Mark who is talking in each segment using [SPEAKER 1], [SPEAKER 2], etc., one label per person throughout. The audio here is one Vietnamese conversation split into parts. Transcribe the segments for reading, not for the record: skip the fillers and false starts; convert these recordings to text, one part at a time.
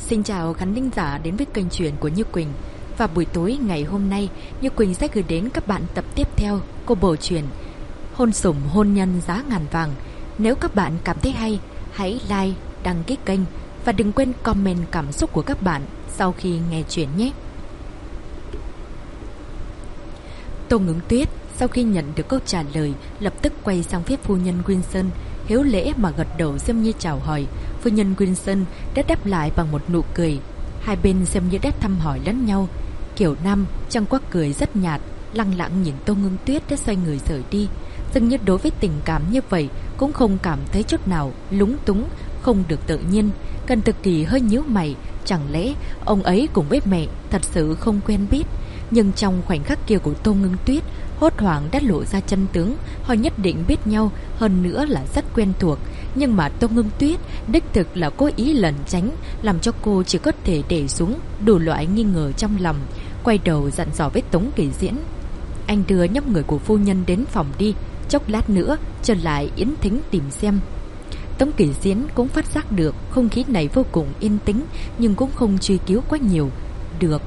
[SPEAKER 1] Xin chào khán thính giả đến với kênh truyện của Như Quỳnh. Và buổi tối ngày hôm nay, Như Quỳnh sẽ gửi đến các bạn tập tiếp theo của bộ truyện Hôn Sủng Hôn Nhân Giá Ngàn Vàng. Nếu các bạn cảm thấy hay, hãy like, đăng ký kênh và đừng quên comment cảm xúc của các bạn sau khi nghe truyện nhé. Tô Ngưng Tuyết sau khi nhận được câu trả lời lập tức quay sang phía phu nhân Wilson, hiếu lễ mà gật đầu xem như chào hỏi. Phu nhân Wilson đã đáp lại bằng một nụ cười. Hai bên xem như đã thăm hỏi lẫn nhau. Kiểu Nam chẳng qua cười rất nhạt, lặng lặng nhìn Tô Ngưng Tuyết đã xoay người rời đi. Dường như đối với tình cảm như vậy cũng không cảm thấy chút nào lúng túng, không được tự nhiên. Cần Thực Kỳ hơi nhíu mày, chẳng lẽ ông ấy cùng với mẹ thật sự không quen biết? Nhưng trong khoảnh khắc kia của Tô Ngưng Tuyết, hốt hoảng đã lộ ra chân tướng. Họ nhất định biết nhau, hơn nữa là rất quen thuộc. Nhưng mà Tô Ngưng Tuyết đích thực là cố ý lẩn tránh, làm cho cô chỉ có thể để xuống đủ loại nghi ngờ trong lòng. Quay đầu dặn dò với Tống Kỳ Diễn: anh đưa nhóc người của phu nhân đến phòng đi, chốc lát nữa trở lại yến thính tìm xem. Tống Kỳ Diễn cũng phát giác được không khí này vô cùng yên tĩnh, nhưng cũng không truy cứu quá nhiều. Được.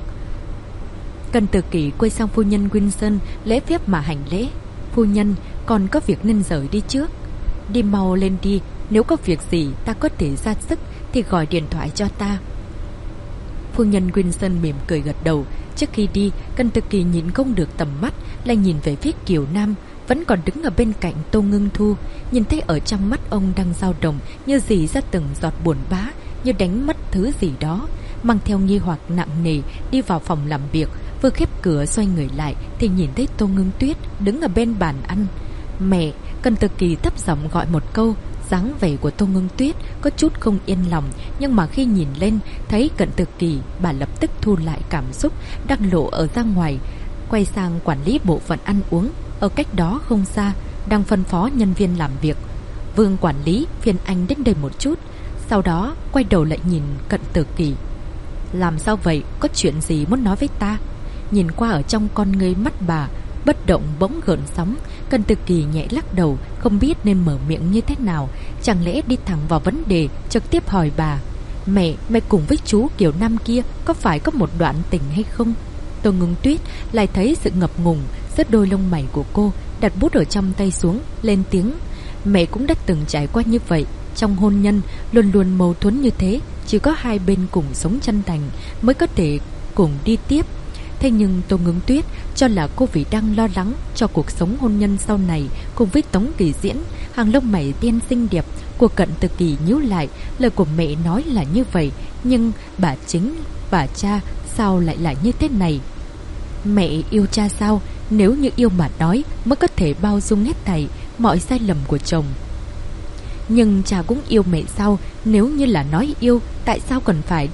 [SPEAKER 1] Cần Từ Kỳ quay sang phu nhân Wilson lễ phép mà hành lễ: phu nhân, còn có việc nên rời đi trước. Đi mau lên đi, nếu có việc gì ta có thể ra sức thì gọi điện thoại cho ta. Phu nhân Wilson mỉm cười gật đầu. Trước khi đi, Cần Từ Kỳ nhìn không được tầm mắt, lại nhìn về phía Kiều Nam vẫn còn đứng ở bên cạnh Tô Ngưng Thu. Nhìn thấy ở trong mắt ông đang dao động, như dì ra từng giọt buồn bã, như đánh mất thứ gì đó. Mang theo nghi hoặc nặng nề đi vào phòng làm việc, vừa khép cửa xoay người lại thì nhìn thấy Tô Ngưng Tuyết đứng ở bên bàn ăn. Mẹ! Cần Từ Kỳ thấp giọng gọi một câu. Dáng vẻ của Tô Ngưng Tuyết có chút không yên lòng, nhưng mà khi nhìn lên thấy Cận Từ Kỳ, bà lập tức thu lại cảm xúc đang lộ ở ra ngoài, quay sang quản lý bộ phận ăn uống ở cách đó không xa, đang phân phó nhân viên làm việc: Vương quản lý, phiền anh đến đây một chút. Sau đó quay đầu lại nhìn Cận Từ Kỳ: làm sao vậy, có chuyện gì muốn nói với ta? Nhìn qua ở trong con ngươi mắt bà bất động bỗng gợn sóng. Cần Từ Kỳ nhẹ lắc đầu, không biết nên mở miệng như thế nào. Chẳng lẽ đi thẳng vào vấn đề, trực tiếp hỏi bà: mẹ cùng với chú Kiều Nam kia có phải có một đoạn tình hay không? Tô Ngưng Tuyết lại thấy sự ngập ngùng giữa đôi lông mày của cô, đặt bút ở trong tay xuống, lên tiếng: mẹ cũng đã từng trải qua như vậy. Trong hôn nhân luôn luôn mâu thuẫn như thế, chỉ có hai bên cùng sống chân thành mới có thể cùng đi tiếp. Thế nhưng Tô Ngưng Tuyết cho là cô vì đang lo lắng cho cuộc sống hôn nhân sau này cùng với Tống Kỳ Diễn. Hàng lông mày tiên xinh đẹp của Cận Từ Kỳ nhíu lại. Lời của mẹ nói là như vậy, nhưng bà chính, bà cha sao lại là như thế này? Mẹ yêu cha sao? Nếu như yêu mà nói mới có thể bao dung hết thảy mọi sai lầm của chồng. Nhưng cha cũng yêu mẹ sao? Nếu như là nói yêu, tại sao cần phải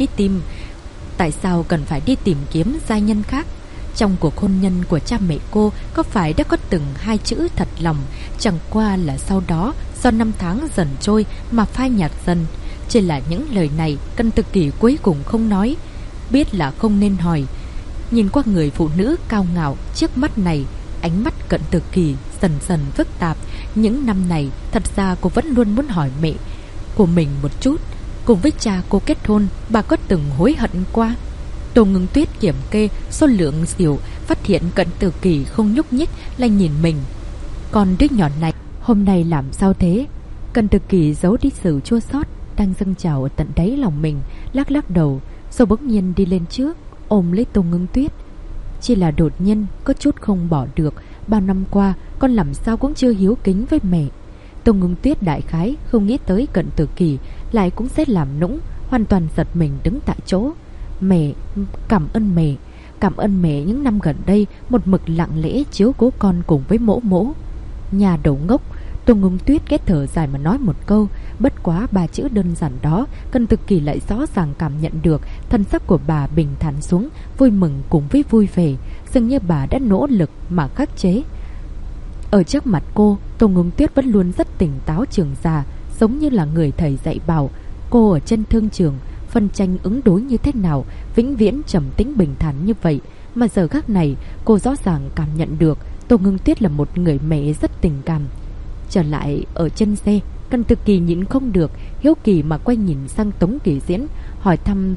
[SPEAKER 1] đi tìm kiếm giai nhân khác? Trong cuộc hôn nhân của cha mẹ cô có phải đã có từng hai chữ thật lòng, chẳng qua là sau đó do năm tháng dần trôi mà phai nhạt dần. Chỉ là những lời này Cận Từ Kỳ cuối cùng không nói, biết là không nên hỏi. Nhìn qua người phụ nữ cao ngạo trước mắt này, ánh mắt Cận Từ Kỳ dần dần phức tạp. Những năm này thật ra cô vẫn luôn muốn hỏi mẹ của mình một chút. Cùng với cha cô kết hôn, bà có từng hối hận qua? Tô Ngưng Tuyết kiểm kê số lượng rượu, phát hiện Cận Từ Kỳ không nhúc nhích, lại nhìn mình: con đứa nhỏ này hôm nay làm sao thế? Cận Từ Kỳ giấu đi sự chua xót đang dâng trào ở tận đáy lòng mình, lắc lắc đầu, rồi bỗng nhiên đi lên trước ôm lấy Tô Ngưng Tuyết. Chỉ là đột nhiên có chút không bỏ được. Bao năm qua con làm sao cũng chưa hiếu kính với mẹ. Tô Ngưng Tuyết đại khái không nghĩ tới Cận Từ Kỳ lại cũng sẽ làm nũng, hoàn toàn giật mình đứng tại chỗ. Mẹ, cảm ơn mẹ những năm gần đây một mực lặng lẽ chiếu cố con cùng với mỗ mỗ. Nhà đầu ngốc! Tô Ngưng Tuyết kết thở dài mà nói một câu. Bất quá ba chữ đơn giản đó, Cận Từ Kỳ lại rõ ràng cảm nhận được. Thân sắc của bà bình thản xuống, vui mừng cùng với vui vẻ, dường như bà đã nỗ lực mà khắc chế. Ở trước mặt cô, Tô Ngưng Tuyết vẫn luôn rất tỉnh táo trưởng già, giống như là người thầy dạy bảo cô ở trên thương trường phân tranh ứng đối như thế nào, vĩnh viễn trầm tĩnh bình thản như vậy. Mà giờ khắc này cô rõ ràng cảm nhận được Tô Ngưng Tuyết là một người mẹ rất tình cảm. Trở lại ở trên xe, Cận Từ Kỳ nhịn không được hiếu kỳ mà quay nhìn sang Tống Kỳ Diễn. hỏi thăm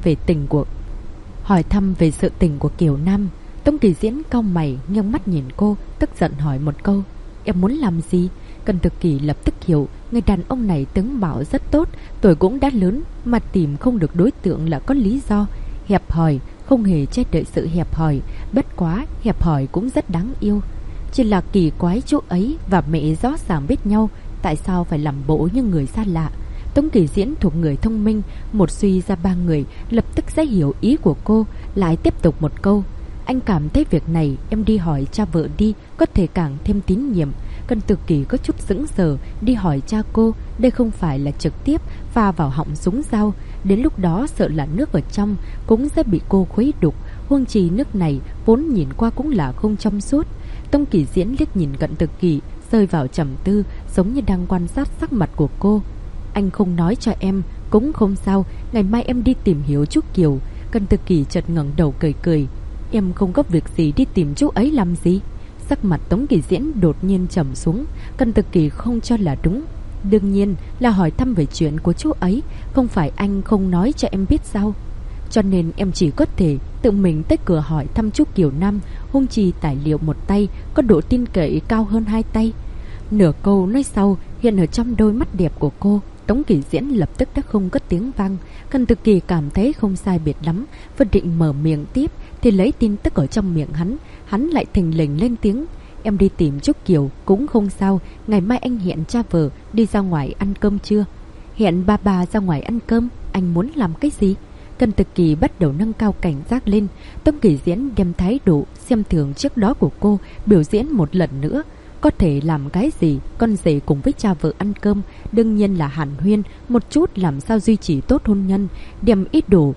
[SPEAKER 1] về sự tình của Kiều Nam. Tống Kỳ Diễn cau mày, nghiêng mắt nhìn cô, tức giận hỏi một câu: "Em muốn làm gì?" Cần Thực Kỳ lập tức hiểu, người đàn ông này tướng mạo rất tốt, tuổi cũng đã lớn, mà tìm không được đối tượng là có lý do. Hẹp hòi, không hề che đậy sự hẹp hòi, bất quá hẹp hòi cũng rất đáng yêu. Chỉ là kỳ quái chú ấy và mẹ rõ ràng biết nhau, tại sao phải làm bộ như người xa lạ. Tống Kỳ Diễn thuộc người thông minh, một suy ra ba người, lập tức sẽ hiểu ý của cô, lại tiếp tục một câu: "Anh cảm thấy việc này em đi hỏi cha vợ đi, có thể càng thêm tín nhiệm." Cần Thực Kỳ có chút sững sờ, đi hỏi cha cô, đây không phải là trực tiếp pha vào họng súng dao, đến lúc đó sợ là nước ở trong cũng sẽ bị cô khuấy đục, huống chi nước này vốn nhìn qua cũng là không trong suốt. Tống Kỳ Diễn liếc nhìn Cận Thực Kỳ, rơi vào trầm tư, giống như đang quan sát sắc mặt của cô. "Anh không nói cho em cũng không sao, ngày mai em đi tìm hiểu chú Kiều." Cận Thực Kỳ chợt ngẩng đầu cười cười: "Em không có việc gì đi tìm chú ấy làm gì?" Sắc mặt Tống Kỳ Diễn đột nhiên trầm xuống. Cận Thực Kỳ không cho là đúng. "Đương nhiên là hỏi thăm về chuyện của chú ấy, không phải anh không nói cho em biết sao? Cho nên em chỉ có thể tự mình tới cửa hỏi thăm chú Kiều Nam, huống chi tài liệu một tay có độ tin cậy cao hơn hai tay." Nửa câu nói sau hiện ở trong đôi mắt đẹp của cô. Tống Kỳ Diễn lập tức đã không cất tiếng vang. Cận Thực Kỳ cảm thấy không sai biệt lắm, vừa định mở miệng tiếp thì lấy tin tức ở trong miệng hắn lại thình lình lên tiếng: "Em đi tìm Trúc Kiều cũng không sao, ngày mai anh hẹn cha vợ đi ra ngoài ăn cơm chưa?" "Hẹn bà ra ngoài ăn cơm? Anh muốn làm cái gì?" Cận Thực Kỳ bắt đầu nâng cao cảnh giác lên. Tống Kỳ Diễn đem thái độ xem thường trước đó của cô biểu diễn một lần nữa. Có thể làm cái gì, con rể cùng với cha vợ ăn cơm, đương nhiên là hàn huyên một chút làm sao duy trì tốt hôn nhân, đem ít đồ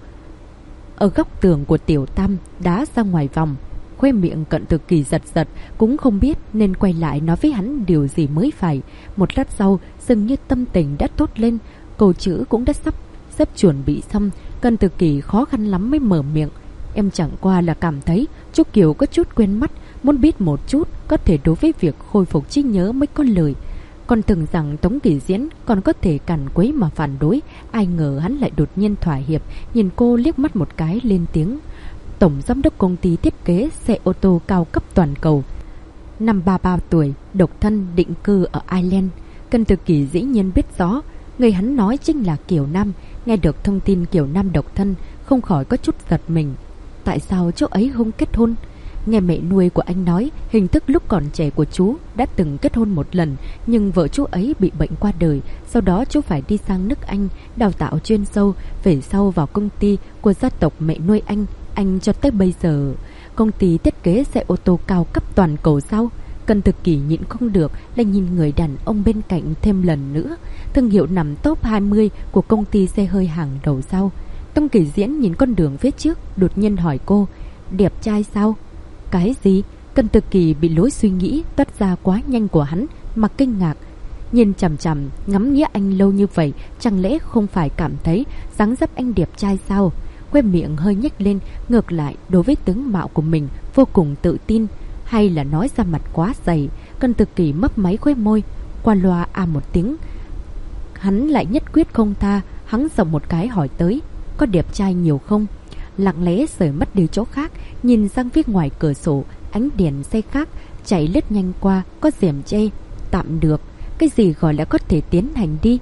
[SPEAKER 1] ở góc tường của Tiểu Tam đá ra ngoài vòng. Khoe miệng Cận Thực Kỳ giật giật, cũng không biết nên quay lại nói với hắn điều gì mới phải. Một lát sau, dường như tâm tình đã tốt lên, câu chữ cũng đã sắp chuẩn bị xong. Cận Thực Kỳ khó khăn lắm mới mở miệng: "Em chẳng qua là cảm thấy chú Kiều có chút quen mắt, muốn biết một chút, có thể đối với việc khôi phục trí nhớ mới có lời." Còn tưởng rằng Tống Kỳ Diễn còn có thể cằn quấy mà phản đối, ai ngờ hắn lại đột nhiên thỏa hiệp, nhìn cô liếc mắt một cái lên tiếng: "Tổng giám đốc công ty thiết kế xe ô tô cao cấp toàn cầu, năm 33 tuổi, độc thân, định cư ở Ireland." Cận Thực Kỳ dĩ nhiên biết rõ người hắn nói chính là Kiều Nam. Nghe được thông tin Kiều Nam độc thân, không khỏi có chút giật mình. Tại sao chú ấy không kết hôn? Nghe mẹ nuôi của anh nói, hình thức lúc còn trẻ của chú đã từng kết hôn một lần, nhưng vợ chú ấy bị bệnh qua đời. Sau đó chú phải đi sang nước Anh đào tạo chuyên sâu, về sau vào công ty của gia tộc mẹ nuôi anh cho tới bây giờ. Công ty thiết kế xe ô tô cao cấp toàn cầu sao? Cận Thực Kỳ nhịn không được, lại nhìn người đàn ông bên cạnh thêm lần nữa. Thương hiệu nằm top 20 của công ty xe hơi hàng đầu sao? Tống Kỳ Diễn nhìn con đường phía trước, đột nhiên hỏi cô: "Đẹp trai sao?" "Cái gì?" Cận Thực Kỳ bị lối suy nghĩ toát ra quá nhanh của hắn mà kinh ngạc, nhìn chằm chằm ngắm nghĩa anh lâu như vậy, chẳng lẽ không phải cảm thấy dáng dấp anh đẹp trai sao? Khoe miệng hơi nhếch lên, ngược lại đối với tướng mạo của mình vô cùng tự tin, hay là nói ra mặt quá dày. Cận Thực Kỳ mấp máy khóe môi, qua loa một tiếng. Hắn lại nhất quyết không tha, hắn giọng một cái hỏi tới: "Có đẹp trai nhiều không?" Lặng lẽ rời mắt đi chỗ khác, nhìn sang phía ngoài cửa sổ, ánh đèn xe khác chạy lướt nhanh qua, có rèm che. Tạm được, cái gì gọi là có thể tiến hành đi.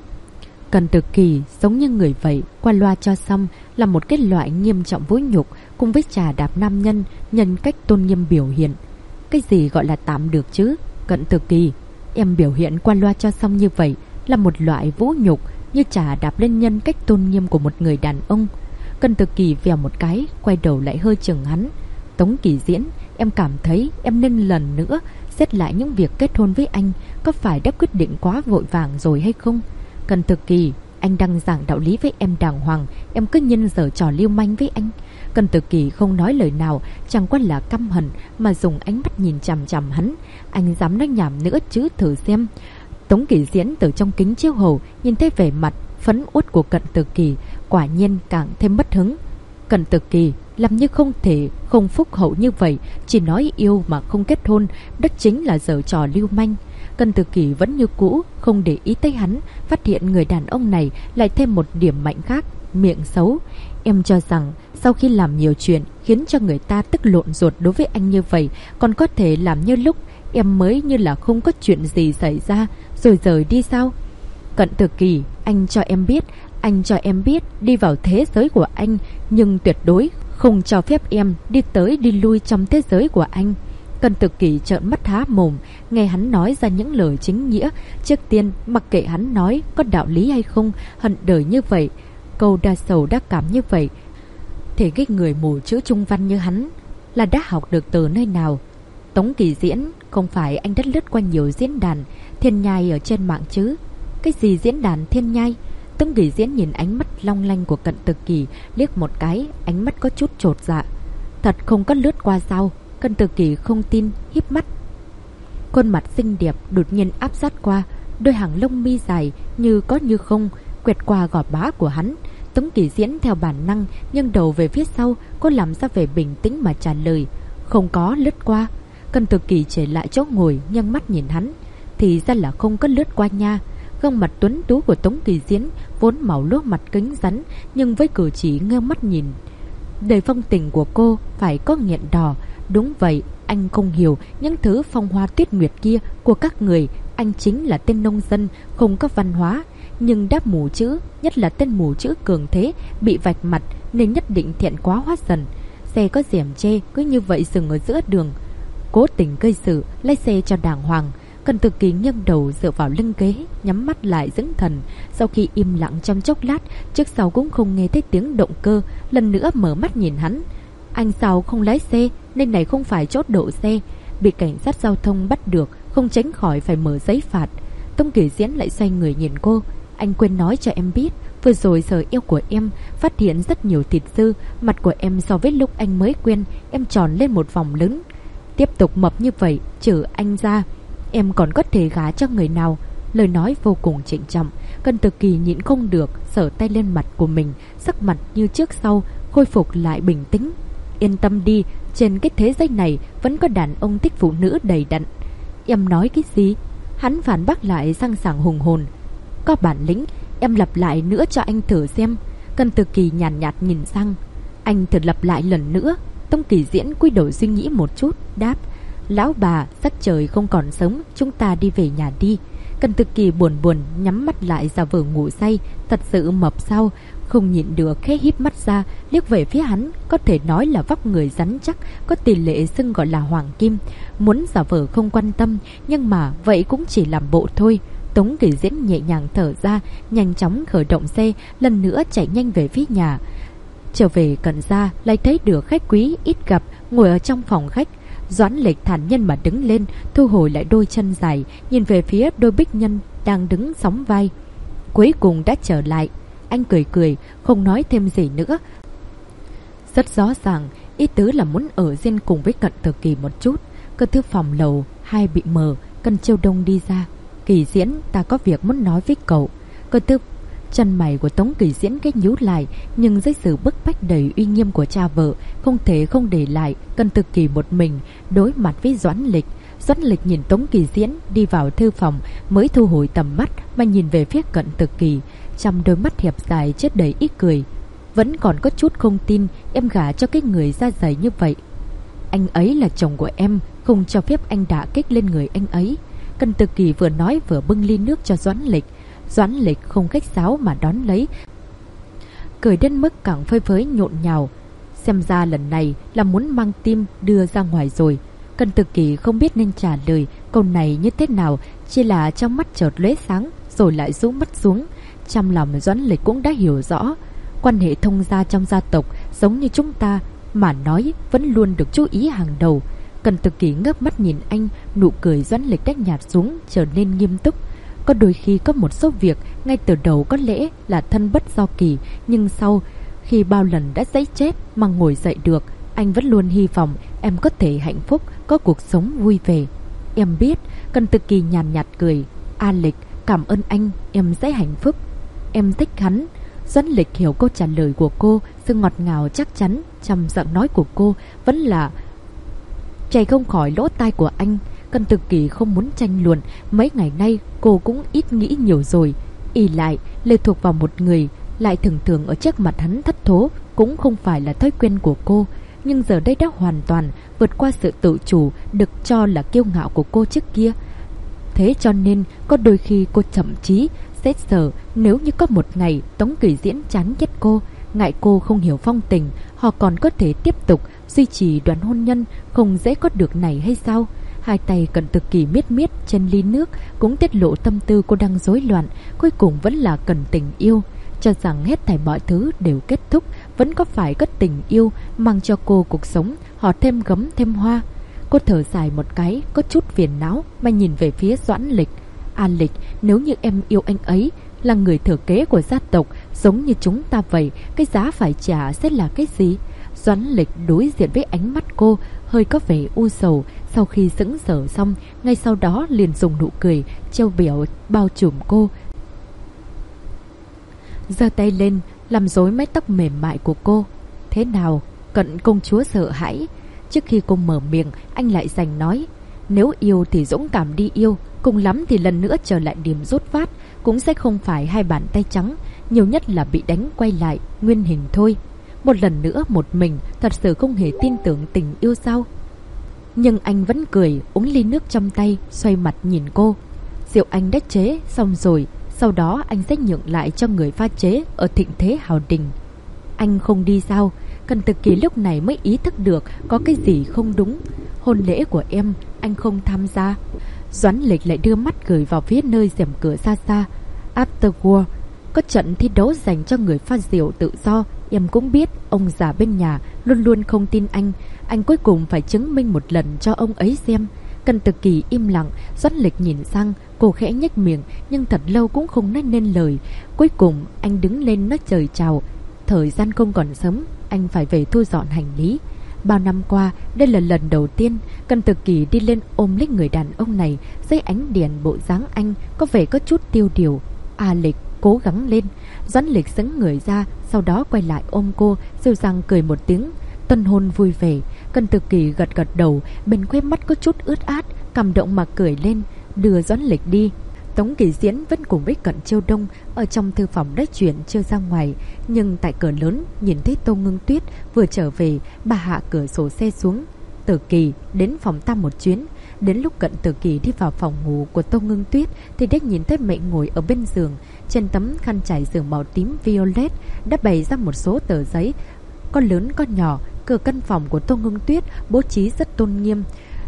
[SPEAKER 1] Cận Thực Kỳ giống như người vậy, qua loa cho xong là một cái loại nghiêm trọng vũ nhục, cùng với trà đạp nam nhân, nhân cách tôn nghiêm biểu hiện. Cái gì gọi là tạm được chứ? Cận Thực Kỳ, em biểu hiện qua loa cho xong như vậy là một loại vũ nhục, như trà đạp lên nhân cách tôn nghiêm của một người đàn ông. Cận Thực Kỳ vèo một cái, quay đầu lại hơi chừng hắn. Tống Kỳ Diễn, em cảm thấy em nên lần nữa xét lại những việc kết hôn với anh, có phải đã quyết định quá vội vàng rồi hay không? Cận Thực Kỳ, anh đang giảng đạo lý với em đàng hoàng, em cứ nhân giở trò lưu manh với anh. Cận Thực Kỳ không nói lời nào, chẳng qua là căm hận mà dùng ánh mắt nhìn chằm chằm hắn. Anh dám nói nhảm nữa chứ, thử xem. Tống Kỳ Diễn từ trong kính chiếu hậu nhìn thấy vẻ mặt phẫn uất của Cận Thực Kỳ, quả nhiên càng thêm mất hứng. Cận Thực Kỳ, làm như không thể không phúc hậu như vậy, chỉ nói yêu mà không kết hôn, đó chính là giở trò lưu manh. Cận Thực Kỳ vẫn như cũ, không để ý tới hắn, phát hiện người đàn ông này lại thêm một điểm mạnh khác, miệng xấu. Em cho rằng sau khi làm nhiều chuyện khiến cho người ta tức lộn ruột đối với anh như vậy, còn có thể làm như lúc em mới như là không có chuyện gì xảy ra rồi rời đi sao? Cận Tử Kỳ, anh cho em biết đi vào thế giới của anh, nhưng tuyệt đối không cho phép em đi tới đi lui trong thế giới của anh. Cận Tử Kỳ trợn mắt há mồm, nghe hắn nói ra những lời chính nghĩa. Trước tiên, mặc kệ hắn nói có đạo lý hay không, hận đời như vậy, câu đa sầu đa cảm như vậy, thể cái người mù chữ trung văn như hắn là đã học được từ nơi nào? Tống Kỳ Diễn, không phải anh đã lướt qua nhiều diễn đàn thiên nhai ở trên mạng chứ? Cái gì diễn đàn thiên nhai? Tống Kỳ Diễn nhìn ánh mắt long lanh của Cận Tử Kỳ liếc một cái, ánh mắt có chút chột dạ. Thật không có lướt qua sao? Cận Tử Kỳ không tin, híp mắt. Khuôn mặt xinh đẹp đột nhiên áp sát qua, đôi hàng lông mi dài như có như không quẹt qua gò má của hắn. Tống Kỳ Diễn theo bản năng nghiêng đầu về phía sau, cô làm ra vẻ bình tĩnh mà trả lời, không có lướt qua. Cận Tử Kỳ trở lại chỗ ngồi, nghiêng mắt nhìn hắn. Thì ra là không có lướt qua nha. Gương mặt tuấn tú của Tống Kỳ Diễn vốn màu lúa mặt cứng rắn, nhưng với cử chỉ ngơ mắt nhìn đầy phong tình của cô phải có nghiện đỏ. Đúng vậy, anh không hiểu những thứ phong hoa tuyết nguyệt kia của các người. Anh chính là tên nông dân không có văn hóa, nhưng đã mù chữ, nhất là tên mù chữ cường thế, bị vạch mặt nên nhất định thiện quá hóa dần. Xe có rèm che cứ như vậy dừng ở giữa đường, cố tình gây sự, lái xe cho đàng hoàng. Cận Tử Kỳ nghiêng đầu dựa vào lưng ghế, nhắm mắt lại dưỡng thần. Sau khi im lặng trong chốc lát, trước sau cũng không nghe thấy tiếng động cơ, lần nữa mở mắt nhìn hắn. Anh sao không lái xe? Nên này không phải chốt đỗ xe, bị cảnh sát giao thông bắt được, không tránh khỏi phải mở giấy phạt. Tống Kỳ Diễn lại xoay người nhìn cô. Anh quên nói cho em biết, vừa rồi sờ eo của em phát hiện rất nhiều thịt dư. Mặt của em so với lúc anh mới quen, em tròn lên một vòng lớn. Tiếp tục mập như vậy, trừ anh ra, em còn có thể gả cho người nào? Lời nói vô cùng trịnh trọng. Cận Tử Kỳ nhịn không được, sờ tay lên mặt của mình, sắc mặt như trước sau khôi phục lại bình tĩnh. Yên tâm đi, trên cái thế giới này vẫn có đàn ông thích phụ nữ đầy đặn. Em nói cái gì? Hắn phản bác lại sang sảng hùng hồn. Có bản lĩnh, em lặp lại nữa cho anh thử xem. Cận Tử Kỳ nhàn nhạt nhìn sang. Anh thử lặp lại lần nữa. Tống Kỳ Diễn cúi đầu suy nghĩ một chút, đáp, lão bà, sắc trời không còn sớm, chúng ta đi về nhà đi. Cận Tử Kỳ buồn buồn nhắm mắt lại giả vờ ngủ say. Thật sự mập sao? Không nhịn được khẽ híp mắt ra, liếc về phía hắn. Có thể nói là vóc người rắn chắc, có tỷ lệ xưng gọi là hoàng kim. Muốn giả vờ không quan tâm, nhưng mà vậy cũng chỉ làm bộ thôi. Tống Kỳ Diễn nhẹ nhàng thở ra, nhanh chóng khởi động xe, lần nữa chạy nhanh về phía nhà. Trở về Cận gia, lại thấy được khách quý ít gặp ngồi ở trong phòng khách. Doãn Lịch thản nhiên mà đứng lên, thu hồi lại đôi chân dài, nhìn về phía đôi bích nhân đang đứng sóng vai. Cuối cùng đã trở lại. Anh cười cười, không nói thêm gì nữa. Rất rõ ràng, ý tứ là muốn ở riêng cùng với Cận Tử Kỳ một chút. Cơ thư phòng lầu 2 bị mờ, Cân Chiêu Đông đi ra. Kỳ Diễn, ta có việc muốn nói với cậu. Cơ thư chân mày của Tống Kỳ Diễn cái nhíu lại, nhưng dưới sự bức bách đầy uy nghiêm của cha vợ, không thể không để lại Cận Tử Kỳ một mình đối mặt với Doãn Lịch. Doãn Lịch nhìn Tống Kỳ Diễn đi vào thư phòng, mới thu hồi tầm mắt mà nhìn về phía Cận Tử Kỳ, trong đôi mắt hẹp dài chứa đầy ý cười. Vẫn còn có chút không tin em gả cho cái người da dày như vậy. Anh ấy là chồng của em, không cho phép anh đả kích lên người anh ấy. Cận Tử Kỳ vừa nói vừa bưng ly nước cho Doãn Lịch. Doãn Lịch không khách sáo mà đón lấy, cười đến mức càng phơi phới nhộn nhào. Xem ra lần này là muốn mang tim đưa ra ngoài rồi. Cận Tử Kỳ không biết nên trả lời câu này như thế nào, chỉ là trong mắt chợt lóe sáng rồi lại rũ mắt xuống. Trong lòng Doãn Lịch cũng đã hiểu rõ, quan hệ thông gia trong gia tộc giống như chúng ta mà nói vẫn luôn được chú ý hàng đầu. Cận Tử Kỳ ngước mắt nhìn anh, nụ cười Doãn Lịch đã nhạt xuống, trở nên nghiêm túc. Có đôi khi có một số việc ngay từ đầu có lẽ là thân bất do kỳ, nhưng sau khi bao lần đã giấy chết mà ngồi dậy được, anh vẫn luôn hy vọng em có thể hạnh phúc, có cuộc sống vui vẻ. Em biết. Cận Tử Kỳ nhàn nhạt cười. A Lịch, cảm ơn anh, em sẽ hạnh phúc. Em thích hắn. Doãn Lịch hiểu câu trả lời của cô, sự ngọt ngào chắc chắn trong giọng nói của cô vẫn là chảy không khỏi lỗ tai của anh. Cận Tử Kỳ không muốn tranh luận, mấy ngày nay cô cũng ít nghĩ nhiều rồi. Ỷ lại lệ thuộc vào một người lại thường thường ở trước mặt hắn thất thố cũng không phải là thói quen của cô. Nhưng giờ đây đã hoàn toàn vượt qua sự tự chủ được cho là kiêu ngạo của cô trước kia. Thế cho nên có đôi khi cô thậm chí sẽ sợ nếu như có một ngày Tống Kỳ Diễn chán ghét cô, ngại cô không hiểu phong tình, họ còn có thể tiếp tục duy trì đoạn hôn nhân không dễ có được này hay sao? Hai tay Cận Tử Kỳ miết miết trên ly nước cũng tiết lộ tâm tư cô đang rối loạn, cuối cùng vẫn là cần tình yêu. Cho rằng hết thảy mọi thứ đều kết thúc, vẫn có phải có tình yêu mang cho cô cuộc sống họ thêm gấm thêm hoa. Cô thở dài một cái, có chút phiền não mà nhìn về phía Doãn Lịch. Lịch, nếu như em yêu anh ấy, là người thừa kế của gia tộc giống như chúng ta vậy, cái giá phải trả sẽ là cái gì? Doãn Lịch đối diện với ánh mắt cô hơi có vẻ u sầu. Sau khi sững sờ xong, ngay sau đó liền dùng nụ cười trêu biểu bao trùm cô, giơ tay lên làm rối mái tóc mềm mại của cô. Thế nào? Cận công chúa sợ hãi. Trước khi cô mở miệng, anh lại giành nói, nếu yêu thì dũng cảm đi yêu, cùng lắm thì lần nữa trở lại điểm rút phát, cũng sẽ không phải hai bàn tay trắng, nhiều nhất là bị đánh quay lại nguyên hình thôi. Một lần nữa một mình, thật sự không hề tin tưởng tình yêu sao? Nhưng anh vẫn cười, uống ly nước trong tay, xoay mặt nhìn cô. Rượu anh đã chế xong rồi, sau đó anh sẽ nhượng lại cho người pha chế ở Thịnh Thế Hào Đình. Anh không đi sao? Cận Tử Kỳ lúc này mới ý thức được có cái gì không đúng. Hôn lễ của em, anh không tham gia. Doãn Lịch lại đưa mắt gửi vào phía nơi rèm cửa xa xa. After War, có trận thi đấu dành cho người pha rượu tự do. Em cũng biết ông già bên nhà luôn luôn không tin anh cuối cùng phải chứng minh một lần cho ông ấy xem. Cận Tử Kỳ im lặng, Doãn Lịch nhìn sang, cô khẽ nhếch miệng nhưng thật lâu cũng không nói nên lời. Cuối cùng anh đứng lên nói trời chào. Thời gian không còn sớm, anh phải về thu dọn hành lý. Bao năm qua, đây là lần đầu tiên Cận Tử Kỳ đi lên ôm lấy người đàn ông này. Dưới ánh đèn bộ dáng anh có vẻ có chút tiêu điều. Lịch, cố gắng lên. Doãn Lịch sững người ra, sau đó quay lại ôm cô, dịu dàng cười một tiếng. Tân hôn vui vẻ. Cận Tử Kỳ gật gật đầu, bên khóe mắt có chút ướt át, cảm động mà cười lên, đưa Doãn Lịch đi. Tống Kỳ Diễn vẫn cùng với Cận Chiêu Đông ở trong thư phòng nói chuyện chưa ra ngoài, nhưng tại cửa lớn nhìn thấy Tô Ngưng Tuyết vừa trở về, bà hạ cửa sổ xe xuống. Tử Kỳ, đến phòng ta một chuyến. Đến lúc Cận Tử Kỳ đi vào phòng ngủ của Tô Ngưng Tuyết thì đã nhìn thấy mẹ ngồi ở bên giường, trên tấm khăn trải giường màu tím violet đã bày ra một số tờ giấy, có lớn có nhỏ. Cửa căn phòng của Tô Ngưng Tuyết bố trí rất tôn nghiêm,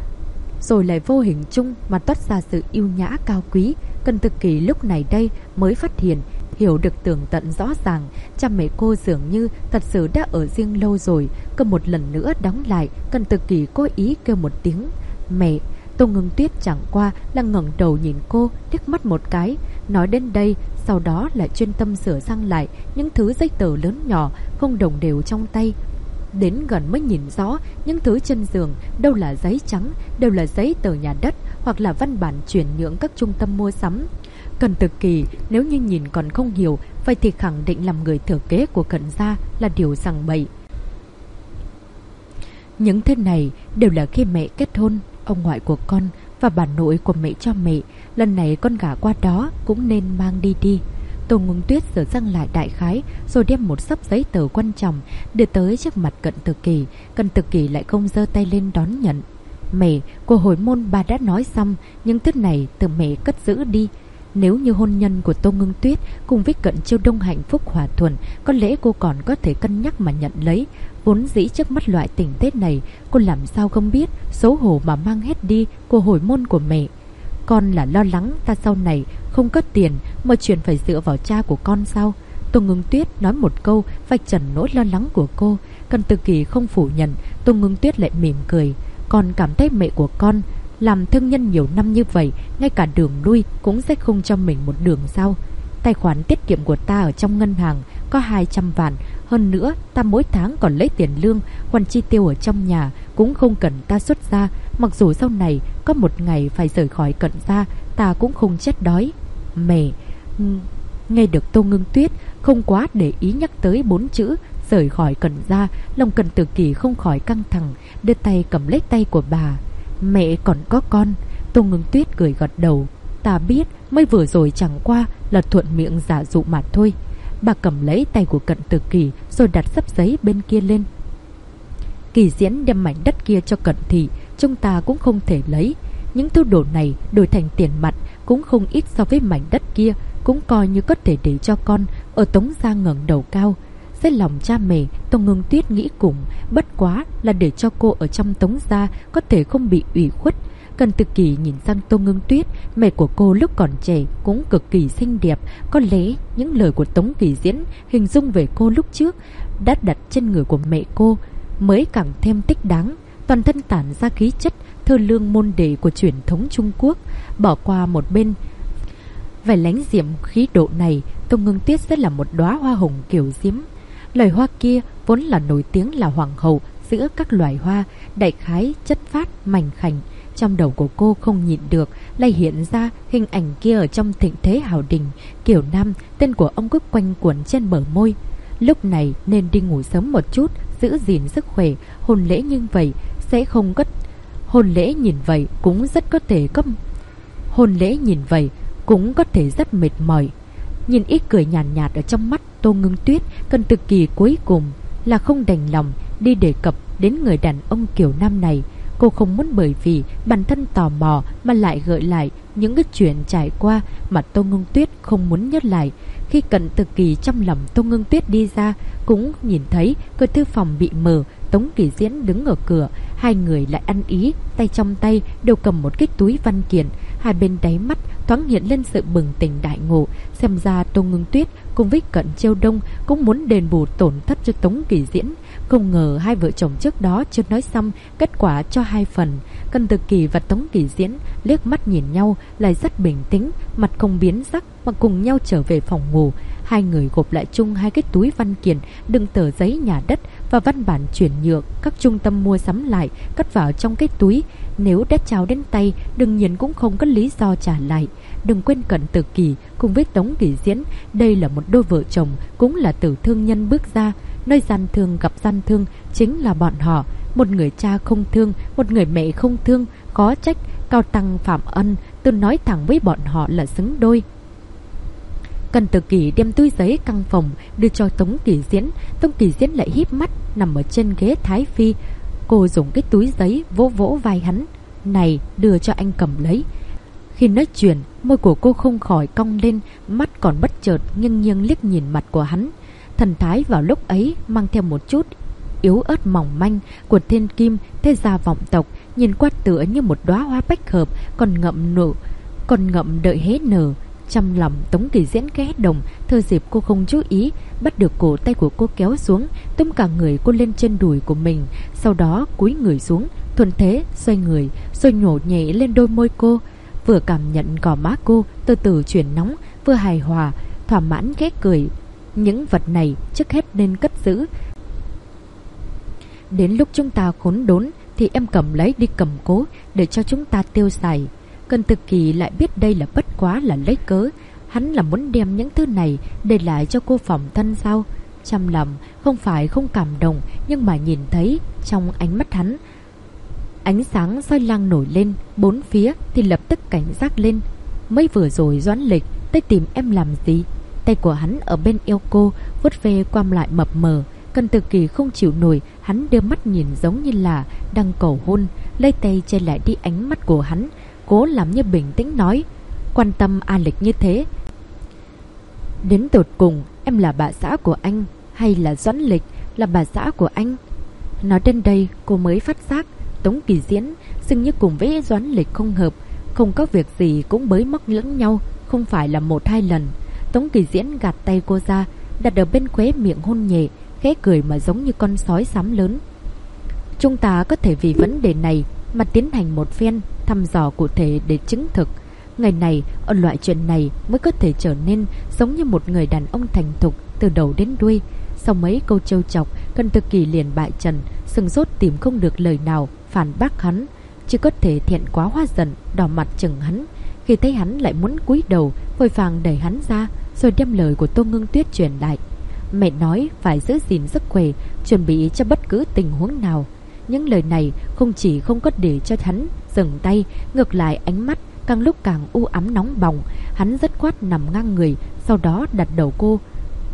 [SPEAKER 1] rồi lại vô hình chung mà toát ra sự yêu nhã cao quý. Cận Tử Kỳ lúc này đây mới phát hiện, hiểu được tường tận rõ ràng, cha mẹ cô dường như thật sự đã ở riêng lâu rồi. Cứ một lần nữa đóng lại, Cận Tử Kỳ cố ý kêu một tiếng mẹ. Tô Ngưng Tuyết chẳng qua là ngẩng đầu nhìn cô, liếc mắt một cái, nói đến đây, sau đó lại chuyên tâm sửa sang lại những thứ giấy tờ lớn nhỏ không đồng đều trong tay. Đến gần mới nhìn rõ những thứ trên giường đâu là giấy trắng, đều là giấy tờ nhà đất hoặc là văn bản chuyển nhượng các trung tâm mua sắm. Cận Tử Kỳ nếu như nhìn còn không hiểu, vậy thì khẳng định làm người thừa kế của Cận gia là điều rằng bậy. Những thứ này đều là khi mẹ kết hôn, ông ngoại của con và bà nội của mẹ cho mẹ. Lần này con gả qua đó cũng nên mang đi. Tô Ngưng Tuyết sửa sang lại đại khái, rồi đem một xấp giấy tờ quan trọng đưa tới trước mặt Cận Tử Kỳ. Cận Tử Kỳ lại không giơ tay lên đón nhận. Mẹ, cô hồi môn bà đã nói xong, những thứ này từ mẹ cất giữ đi. Nếu như hôn nhân của Tô Ngưng Tuyết cùng với Cận Chiêu Đông hạnh phúc hòa thuận, có lẽ cô còn có thể cân nhắc mà nhận lấy. Vốn dĩ trước mắt loại tình thế này, cô làm sao không biết xấu hổ mà mang hết đi của hồi môn của mẹ. Con là lo lắng ta sau này không có tiền, mọi chuyện phải dựa vào cha của con sao? Tô Ngưng Tuyết nói một câu vạch trần nỗi lo lắng của cô. Cận Tử Kỳ không phủ nhận, Tô Ngưng Tuyết lại mỉm cười. Con cảm thấy mẹ của con làm thương nhân nhiều năm như vậy, ngay cả đường lui cũng sẽ không cho mình một đường sao? Tài khoản tiết kiệm của ta ở trong ngân hàng có 200 vạn. Hơn nữa ta mỗi tháng còn lấy tiền lương, khoản chi tiêu ở trong nhà cũng không cần ta xuất ra. Mặc dù sau này có một ngày phải rời khỏi Cận gia, ta cũng không chết đói. Mẹ. Nghe được Tô Ngưng Tuyết không quá để ý nhắc tới 4 chữ rời khỏi Cận gia, lòng Cận Tử Kỳ không khỏi căng thẳng, đưa tay cầm lấy tay của bà. Mẹ còn có con. Tô Ngưng Tuyết cười gật đầu. Ta biết, mới vừa rồi chẳng qua là thuận miệng giả dụ mà thôi. Bà cầm lấy tay của Cận Tử Kỳ rồi đặt sấp giấy bên kia lên. Kỳ Diễn đem mảnh đất kia cho Cận thị, chúng ta cũng không thể lấy. Những thứ đồ này đổi thành tiền mặt cũng không ít so với mảnh đất kia, cũng coi như có thể để cho con ở Tống gia ngẩng đầu cao. Dưới lòng cha mẹ, Tô Ngưng Tuyết nghĩ cùng, bất quá là để cho cô ở trong Tống gia có thể không bị ủy khuất. Cận Tử Kỳ nhìn sang Tô Ngưng Tuyết, mẹ của cô lúc còn trẻ cũng cực kỳ xinh đẹp. Có lẽ những lời của Tống Kỳ Diễn hình dung về cô lúc trước đã đặt trên người của mẹ cô mới càng thêm thích đáng. Toàn thân tản ra khí chất thơ lương môn đệ của truyền thống Trung Quốc. Bỏ qua một bên vẻ lánh diệm khí độ này, Tô Ngưng Tuyết sẽ là một đóa hoa hồng kiểu diễm. Loài hoa kia vốn là nổi tiếng là hoàng hậu giữa các loài hoa, đại khái chất phát mảnh khảnh. Trong đầu của cô không nhịn được lại hiện ra hình ảnh kia ở trong thịnh thế hào đình. Kiểu Nam, tên của ông cứ quanh quẩn trên bờ môi. Lúc này nên đi ngủ sớm một chút, giữ gìn sức khỏe. Hôn lễ như vậy sẽ không có... Hôn lễ nhìn vậy cũng rất có thể Hôn lễ nhìn vậy cũng có thể rất mệt mỏi. Nhìn ít cười nhàn nhạt ở trong mắt Tô Ngưng Tuyết, Cận Tử Kỳ cuối cùng là không đành lòng đi đề cập đến người đàn ông kiểu Nam này. Cô không muốn bởi vì bản thân tò mò mà lại gợi lại những cái chuyện trải qua mà Tô Ngưng Tuyết không muốn nhớ lại. Khi Cận Tử Kỳ trong lòng Tô Ngưng Tuyết đi ra, cũng nhìn thấy cửa thư phòng bị mở, Tống Kỳ Diễn đứng ở cửa. Hai người lại ăn ý, tay trong tay đều cầm một cái túi văn kiện. Hai bên đáy mắt thoáng hiện lên sự bừng tỉnh đại ngộ. Xem ra Tô Ngưng Tuyết cùng với Cận Chiêu Đông cũng muốn đền bù tổn thất cho Tống Kỳ Diễn. Không ngờ hai vợ chồng trước đó chưa nói xong, kết quả cho hai phần. Cận Tử Kỳ và Tống Kỳ Diễn liếc mắt nhìn nhau, lại rất bình tĩnh, mặt không biến sắc mà cùng nhau trở về phòng ngủ. Hai người gộp lại chung hai cái túi văn kiện đựng tờ giấy nhà đất và văn bản chuyển nhượng các trung tâm mua sắm lại, cất vào trong cái túi. Nếu đã trao đến tay, đương nhiên cũng không có lý do trả lại. Đừng quên Cận Tử Kỳ cùng với Tống Kỳ Diễn, đây là một đôi vợ chồng, cũng là từ thương nhân bước ra. Nơi gian thương gặp gian thương chính là bọn họ. Một người cha không thương, một người mẹ không thương, có trách Cao Tăng Phạm Ân tôi nói thẳng với bọn họ là xứng đôi. Cận Tử Kỳ đem túi giấy căng phòng đưa cho Tống Kỳ Diễn. Tống Kỳ Diễn lại híp mắt nằm ở trên ghế thái phi. Cô dùng cái túi giấy vỗ vỗ vai hắn. Này, đưa cho anh cầm lấy. Khi nói chuyện, môi của cô không khỏi cong lên, mắt còn bất chợt nghiêng nghiêng liếc nhìn mặt của hắn. Thần thái vào lúc ấy mang theo một chút yếu ớt mỏng manh của thiên kim thế gia vọng tộc, nhìn qua tựa như một đóa hoa bách hợp còn ngậm đợi hé nở. Trong lòng Tống Kỳ Diễn ghé đồng, thừa dịp cô không chú ý, bắt được cổ tay của cô kéo xuống, túm cả người cô lên trên đùi của mình, sau đó cúi người xuống, thuận thế xoay người rồi nhổ nhẹ lên đôi môi cô. Vừa cảm nhận gò má cô từ từ chuyển nóng, vừa hài hòa, thỏa mãn ghét cười. Những vật này trước hết nên cất giữ, đến lúc chúng ta khốn đốn thì em cầm lấy đi cầm cố để cho chúng ta tiêu xài. Cận Tử Kỳ lại biết đây là bất quá là lấy cớ, hắn là muốn đem những thứ này để lại cho cô phòng thân sao? Trong lòng không phải không cảm động, nhưng mà nhìn thấy trong ánh mắt hắn ánh sáng soi lang nổi lên bốn phía thì lập tức cảnh giác lên. Mới vừa rồi Doãn Lịch tới tìm em làm gì? Tay của hắn ở bên eo cô vuốt ve qua lại mập mờ. Cận Tử Kỳ không chịu nổi, hắn đưa mắt nhìn giống như là đang cầu hôn, lấy tay che lại đi ánh mắt của hắn, cố làm như bình tĩnh nói: quan tâm A Lịch như thế, đến tột cùng em là bà xã của anh hay là Doãn Lịch là bà xã của anh? Nói đến đây cô mới phát giác Tống Kỳ Diễn dường như cùng với Doãn Lịch không hợp, không có việc gì cũng bới móc lẫn nhau, không phải là một hai lần. Tống Kỳ Diễn gạt tay cô ra, đặt ở bên khóe miệng hôn nhẹ, khẽ cười mà giống như con sói xám lớn. Chúng ta có thể vì vấn đề này mà tiến hành một phen thăm dò cụ thể để chứng thực. Ngày này ở loại chuyện này mới có thể trở nên giống như một người đàn ông thành thục từ đầu đến đuôi. Sau mấy câu trêu chọc, Cận Tử Kỳ liền bại trần, sừng sốt tìm không được lời nào phản bác hắn, chỉ có thể thẹn quá hóa giận, đỏ mặt chừng hắn. Khi thấy hắn lại muốn cúi đầu, vội vàng đẩy hắn ra, rồi đem lời của Tô Ngưng Tuyết truyền lại. Mẹ nói phải giữ gìn sức khỏe, chuẩn bị cho bất cứ tình huống nào. Những lời này không chỉ không có để cho hắn dừng tay, ngược lại ánh mắt càng lúc càng u ám nóng bỏng. Hắn rất khoát nằm ngang người, sau đó đặt đầu cô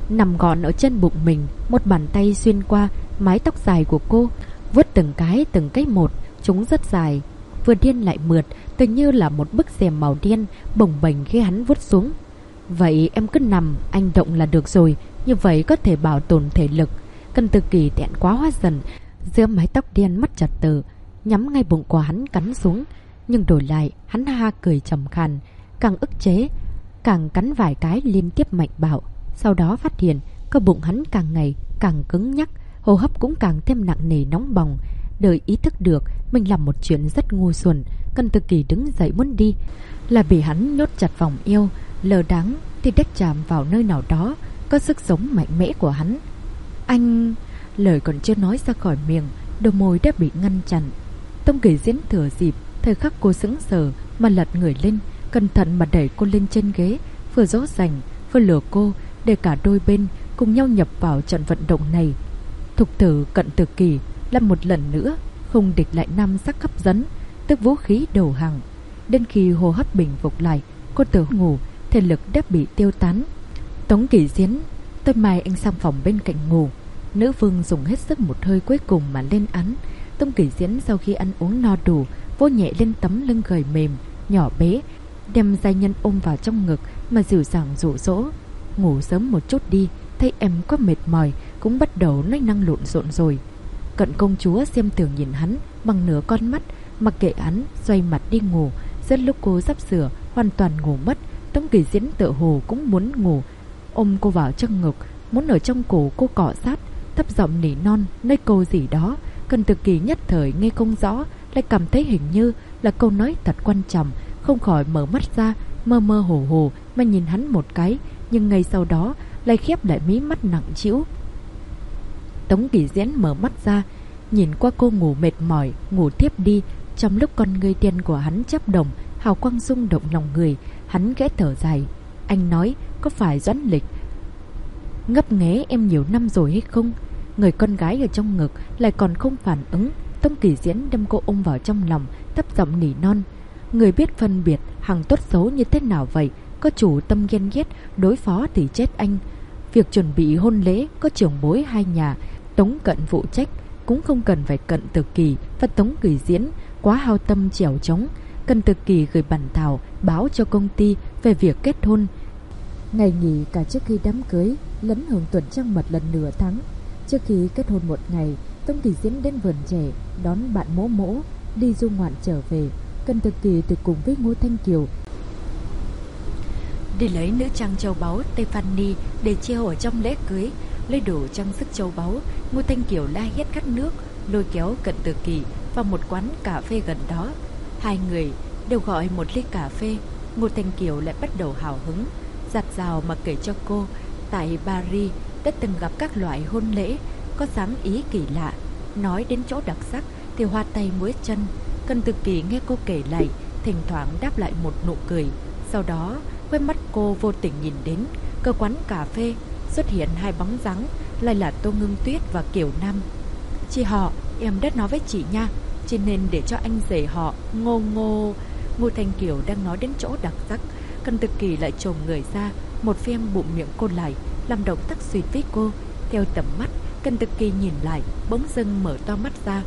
[SPEAKER 1] nằm gọn ở trên bụng mình. Một bàn tay xuyên qua mái tóc dài của cô, vuốt từng cái một. Chúng rất dài, vừa điên lại mượt, tự như là một bức rèm màu đen bồng bềnh khi hắn vuốt xuống. Vậy em cứ nằm, anh động là được rồi. Như vậy có thể bảo tồn thể lực. Cần Từ Kỳ thẹn quá hóa giận, giữa mái tóc đen mắt chặt tờ, nhắm ngay bụng của hắn cắn xuống. Nhưng đổi lại, hắn ha cười trầm khàn, càng ức chế, càng cắn vài cái liên tiếp mạnh bạo. Sau đó phát hiện cơ bụng hắn càng ngày càng cứng nhắc, hô hấp cũng càng thêm nặng nề nóng bỏng. Đợi ý thức được mình làm một chuyện rất ngu xuẩn, Cần Từ Kỳ đứng dậy muốn đi, là bị hắn nhốt chặt vòng eo. Lờ đáng thì đất chạm vào nơi nào đó có sức sống mạnh mẽ của hắn. Anh... Lời còn chưa nói ra khỏi miệng, đôi môi đã bị ngăn chặn. Tông Kỳ Diễn thừa dịp thời khắc cô sững sờ mà lật người lên, cẩn thận mà đẩy cô lên trên ghế, vừa dỗ dành vừa lừa cô để cả đôi bên cùng nhau nhập vào trận vận động này. Thục tử Cận Từ Kỳ là một lần nữa không địch lại nam sắc hấp dẫn, tức vũ khí đầu hàng. Đến khi hô hấp bình phục lại, cô tự ngủ, thể lực đã bị tiêu tán. Tống Kỳ Diễn, tối mai anh sang phòng bên cạnh ngủ. Nữ vương dùng hết sức một hơi cuối cùng mà lên án. Tống Kỳ Diễn sau khi ăn uống no đủ, vỗ nhẹ lên tấm lưng gầy mềm nhỏ bé, đem giai nhân ôm vào trong ngực mà dịu dàng dụ dỗ. Ngủ sớm một chút đi, thấy em có mệt mỏi, cũng bắt đầu nói năng lộn xộn rồi. Cận công chúa xem thường nhìn hắn bằng nửa con mắt, mặc kệ hắn, xoay mặt đi ngủ. Rất lúc cô sắp sửa hoàn toàn ngủ mất, Tống Kỳ Diễn tựa hồ cũng muốn ngủ, ôm cô vào trong ngực, muốn ở trong cổ cô cọ sát, thấp giọng nỉ non nơi câu gì đó. Cần Từ Kỳ nhất thời nghe không rõ, lại cảm thấy hình như là câu nói thật quan trọng, không khỏi mở mắt ra, mơ mơ hồ hồ mà nhìn hắn một cái, nhưng ngay sau đó lại khép lại mí mắt nặng trĩu. Tống Kỳ Diễn mở mắt ra, nhìn qua cô ngủ mệt mỏi, ngủ tiếp đi. Trong lúc con ngươi đen của hắn chớp động, hào quang rung động lòng người, hắn khẽ thở dài. Anh nói có phải Doãn Lịch ngấp nghé em nhiều năm rồi hay không? Người con gái ở trong ngực lại còn không phản ứng. Tống Kỳ Diễn đem cô ôm vào trong lòng, thấp giọng nỉ non. Người biết phân biệt hàng tốt xấu như thế nào vậy? Có chủ tâm ghen ghét, đối phó thì chết anh. Việc chuẩn bị hôn lễ có trưởng bối hai nhà, Tống Cận phụ trách, cũng không cần phải Cận Từ Kỳ và Tống Kỳ Diễn quá hao tâm trèo trống. Cận Từ Kỳ gửi bản thảo báo cho công ty về việc kết hôn. Ngày nghỉ cả trước khi đám cưới, lẫn hưởng tuần trăng mật lần nửa tháng. Trước khi kết hôn một ngày, Tống Kỳ Diễn đến vườn trẻ đón bạn Mỗ Mỗ đi du ngoạn trở về. Cận Từ Kỳ từ cùng với Ngô Thanh Kiều đi lấy nữ trang châu báu Tiffany để treo ở trong lễ cưới. Lấy đủ trang sức châu báu, Ngô Thanh Kiều la hét khát nước, lôi kéo Cận Từ Kỳ vào một quán cà phê gần đó. Hai người đều gọi một ly cà phê. Ngô Thanh Kiều lại bắt đầu hào hứng, dạt dào mà kể cho cô tại Paris đã từng gặp các loại hôn lễ có dáng ý kỳ lạ. Nói đến chỗ đặc sắc thì hoa tay muối chân. Cận Từ Kỳ nghe cô kể lại, thỉnh thoảng đáp lại một nụ cười. Sau đó quay mắt cô vô tình nhìn đến cơ quán cà phê xuất hiện hai bóng dáng, lại là Tô Ngưng Tuyết và Kiều Nam. Chị họ, em đã nói với chị nha, chỉ nên để cho anh rể họ Ngô Thanh Kiều đang nói đến chỗ đặc sắc. Cận Từ Kỳ lại chồm người ra, một phen bụng miệng cô lại, làm động tác suýt với cô. Theo tầm mắt, Cận Từ Kỳ nhìn lại, bỗng dưng mở to mắt ra.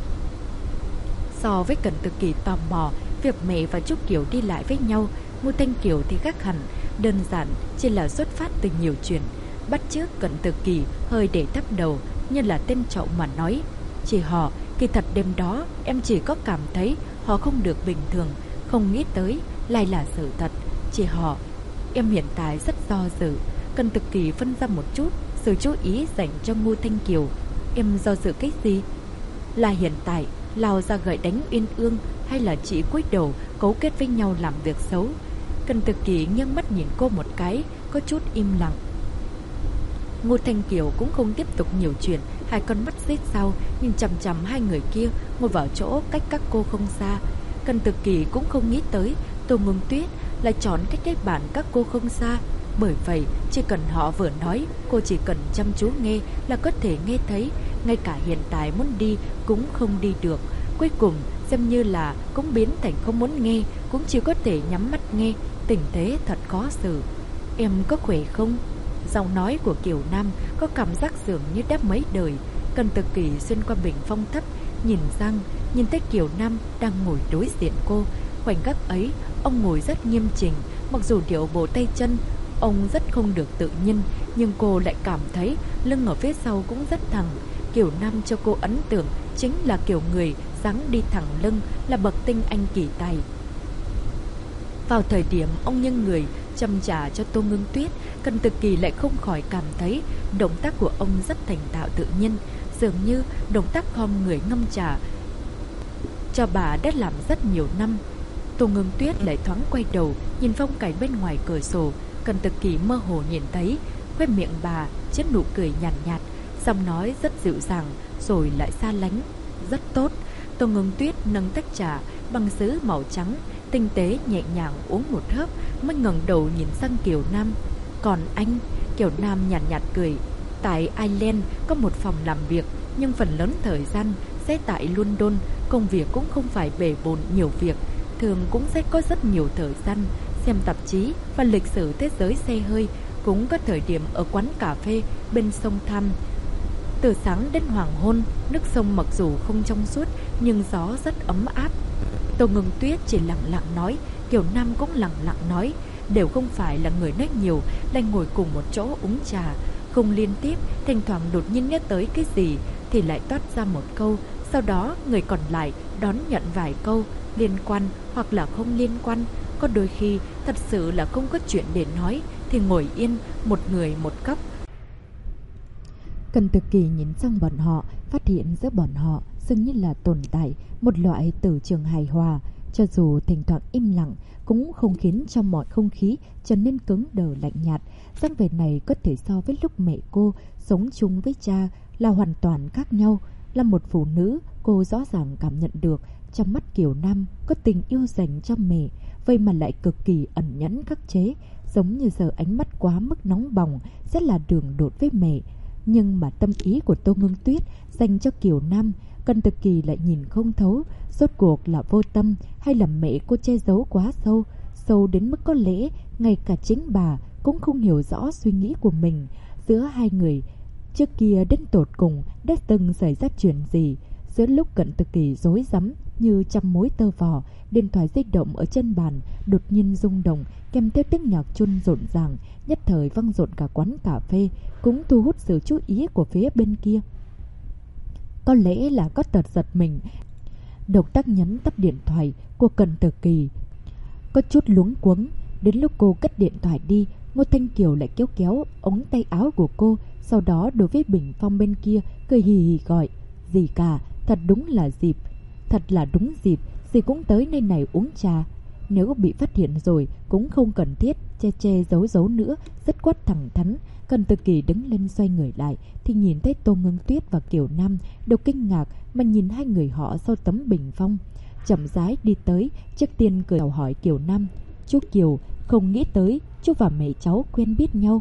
[SPEAKER 1] So với Cận Từ Kỳ tò mò việc mẹ và Trúc Kiều đi lại với nhau, Ngô Thanh Kiều thì khác hẳn, đơn giản chỉ là xuất phát từ nhiều chuyện. Bắt chước Cận Từ Kỳ hơi để thấp đầu, như là tên trậu mà nói. Chị họ, kỳ thật đêm đó em chỉ có cảm thấy họ không được bình thường, không nghĩ tới lại là sự thật. Chị họ, em hiện tại rất do dự. Cận Từ Kỳ phân ra một chút sự chú ý dành cho Ngô Thanh Kiều. Em do dự cái gì? Là hiện tại lao ra gậy đánh Uyên Ương, hay là chỉ cúi đầu cấu kết với nhau làm việc xấu? Cận Từ Kỳ nghiêng mắt nhìn cô một cái, có chút im lặng. Ngô Thanh Kiều cũng không tiếp tục nhiều chuyện, hai con mắt xít sau nhìn chằm chằm hai người kia ngồi vào chỗ cách các cô không xa. Cận Từ Kỳ cũng không nghĩ tới Tô Ngưng Tuyết lại chọn cách đấy bản các cô không xa. Bởi vậy chỉ cần họ vừa nói, cô chỉ cần chăm chú nghe là có thể nghe thấy. Ngay cả hiện tại muốn đi cũng không đi được. Cuối cùng xem như là cũng biến thành không muốn nghe, cũng chỉ có thể nhắm mắt nghe. Tình thế thật khó xử. Em có khỏe không? Giọng nói của Kiều Nam có cảm giác dường như đã mấy đời. Cần Tự Kỳ xuyên qua bình phong thấp, nhìn sang, nhìn thấy Kiều Nam đang ngồi đối diện cô. Khoảnh khắc ấy, ông ngồi rất nghiêm chỉnh, mặc dù điệu bộ tay chân ông rất không được tự nhiên, nhưng cô lại cảm thấy lưng ở phía sau cũng rất thẳng. Kiều Nam cho cô ấn tượng chính là kiểu người dáng đi thẳng lưng, là bậc tinh anh kỳ tài. Vào thời điểm ông nghiêng người châm trà cho Tô Ngưng Tuyết, Cần Tự Kỳ lại không khỏi cảm thấy động tác của ông rất thành thạo tự nhiên, dường như động tác khom người ngâm trà cho bà đã làm rất nhiều năm. Tô Ngưng Tuyết lại thoáng quay đầu nhìn phong cảnh bên ngoài cửa sổ. Cần Tự Kỳ mơ hồ nhìn thấy khóe miệng bà chết nụ cười nhàn nhạt, giọng nói rất dịu dàng rồi lại xa lánh. Rất tốt. Tô Ngưng Tuyết nâng tách trà bằng sứ màu trắng, tinh tế nhẹ nhàng uống một hớp, mới ngẩng đầu nhìn sang Kiều Nam. Còn anh? Kiều Nam nhàn nhạt cười. Tại Ireland có một phòng làm việc, nhưng phần lớn thời gian sẽ tại London. Công việc cũng không phải bề bộn nhiều việc, thường cũng sẽ có rất nhiều thời gian xem tạp chí và lịch sử thế giới xe hơi. Cũng có thời điểm ở quán cà phê bên sông Tham. Từ sáng đến hoàng hôn, nước sông mặc dù không trong suốt nhưng gió rất ấm áp. Tô Ngưng Tuyết chỉ lặng lặng nói, Kiều Nam cũng lặng lặng nói, đều không phải là người nói nhiều, lại ngồi cùng một chỗ uống trà, không liên tiếp, thỉnh thoảng đột nhiên nhớ tới cái gì thì lại toát ra một câu, sau đó người còn lại đón nhận vài câu liên quan hoặc là không liên quan. Có đôi khi thật sự là không có chuyện để nói thì ngồi yên, một người một góc.
[SPEAKER 2] Cần Tự Kỳ nhìn sang bọn họ, phát hiện giữa bọn họ dường như là tồn tại một loại từ trường hài hòa. Cho dù thỉnh thoảng im lặng cũng không khiến cho mọi không khí trở nên cứng đờ lạnh nhạt. Dáng vẻ này có thể so với lúc mẹ cô sống chung với cha là hoàn toàn khác nhau. Là một phụ nữ, cô rõ ràng cảm nhận được trong mắt Kiều Nam có tình yêu dành cho mẹ, vậy mà lại cực kỳ ẩn nhẫn khắc chế, giống như giờ ánh mắt quá mức nóng bỏng sẽ là đường đột với mẹ. Nhưng mà tâm ý của Tô Ngưng Tuyết dành cho Kiều Nam, Cần Tự Kỳ lại nhìn không thấu. Rốt cuộc là vô tâm hay là mẹ cô che giấu quá sâu, sâu đến mức có lẽ ngay cả chính bà cũng không hiểu rõ suy nghĩ của mình. Giữa hai người trước kia đến tột cùng đã từng xảy ra chuyện gì? Giữa lúc Cận Tự Kỳ rối rắm như trăm mối tơ vò, điện thoại di động ở chân bàn đột nhiên rung động, kèm theo tiếng nhạc chuông rộn ràng, nhất thời vang rộn cả quán cà phê, cũng thu hút sự chú ý của phía bên kia. Có lẽ là có tật giật mình, động tác nhấn tắt điện thoại của Cận Tự Kỳ có chút luống cuống. Đến lúc cô cất điện thoại đi, Ngô Thanh Kiều lại kéo kéo ống tay áo của cô, sau đó đối với bình phong bên kia cười hì hì gọi, "Dì cả, thật đúng là dịp, thật là đúng dịp, dì cũng tới nơi này uống trà." Nếu bị phát hiện rồi cũng không cần thiết che che giấu giấu nữa, dứt khoát thẳng thắn. Cần Tự Kỳ đứng lên xoay người lại thì nhìn thấy Tô Ngưng Tuyết và Kiều Nam đều kinh ngạc mà nhìn hai người họ sau tấm bình phong. Chậm rãi đi tới, trước tiên cười chào hỏi Kiều Nam, "Chú Kiều, không nghĩ tới chú và mẹ cháu quen biết nhau."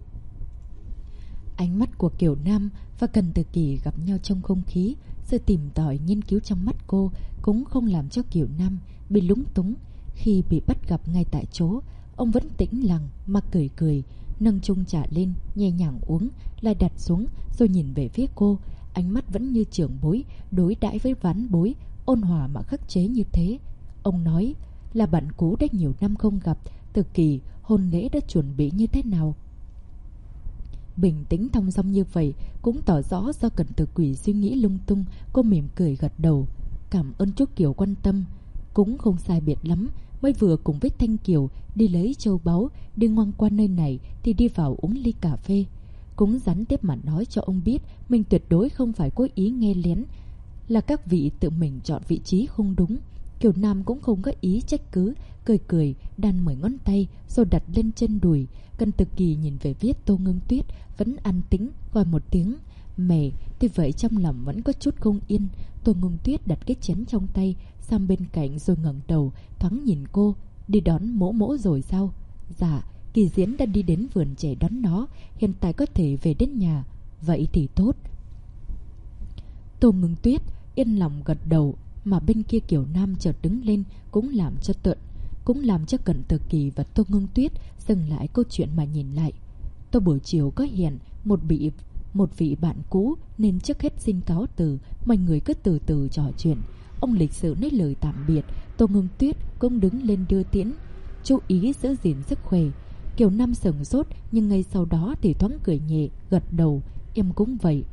[SPEAKER 2] Ánh mắt của Kiều Nam và Cần Tự Kỳ gặp nhau trong không khí, sự tìm tòi nghiên cứu trong mắt cô cũng không làm cho Kiều Nam bị lúng túng. Khi bị bắt gặp ngay tại chỗ, ông vẫn tĩnh lặng mà cười cười, nâng chung trà lên, nhẹ nhàng uống, lại đặt xuống rồi nhìn về phía cô. Ánh mắt vẫn như trưởng bối đối đãi với ván bối, ôn hòa mà khắc chế như thế. Ông nói, "Là bạn cũ đã nhiều năm không gặp, Tự Kỳ, hôn lễ đã chuẩn bị như thế nào?" Bình tĩnh thong dong như vậy cũng tỏ rõ do Cận Tự Kỳ suy nghĩ lung tung. Cô mỉm cười gật đầu, "Cảm ơn chú Kiều quan tâm, cũng không sai biệt lắm. Mới vừa cùng với Thanh Kiều đi lấy châu báu, đi ngang qua nơi này thì đi vào uống ly cà phê." Cũng gián tiếp mà nói cho ông biết mình tuyệt đối không phải cố ý nghe lén, là các vị tự mình chọn vị trí không đúng. Kiều Nam cũng không có ý trách cứ, cười cười đan 10 ngón tay rồi đặt lên chân đùi. Cần Tự Kỳ nhìn về phía Tô Ngưng Tuyết vẫn an tĩnh gọi một tiếng "Mẹ", tuy vậy trong lòng vẫn có chút không yên. Tô Ngưng Tuyết đặt cái chén trong tay sang bên cạnh rồi ngẩng đầu thoáng nhìn cô, "Đi đón mỗ mỗ rồi sao?" "Dạ, Kỳ Diễn đã đi đến vườn trẻ đón nó, hiện tại có thể về đến nhà." "Vậy thì tốt." Tô Ngưng Tuyết yên lòng gật đầu, mà bên kia Kiều Nam chợt đứng lên cũng làm cho Cận Tự Kỳ và Tô Ngưng Tuyết dừng lại câu chuyện mà nhìn lại. Tôi buổi chiều có hẹn một vị bạn cũ, nên trước hết xin cáo từ, mọi người cứ từ từ trò chuyện. Ông lịch sự nói lời tạm biệt. Tô Ngưng Tuyết cũng đứng lên đưa tiễn, chú ý giữ gìn sức khỏe. Kiều Nam sửng sốt, nhưng ngay sau đó thì thoáng cười nhẹ, gật đầu. Em cũng vậy.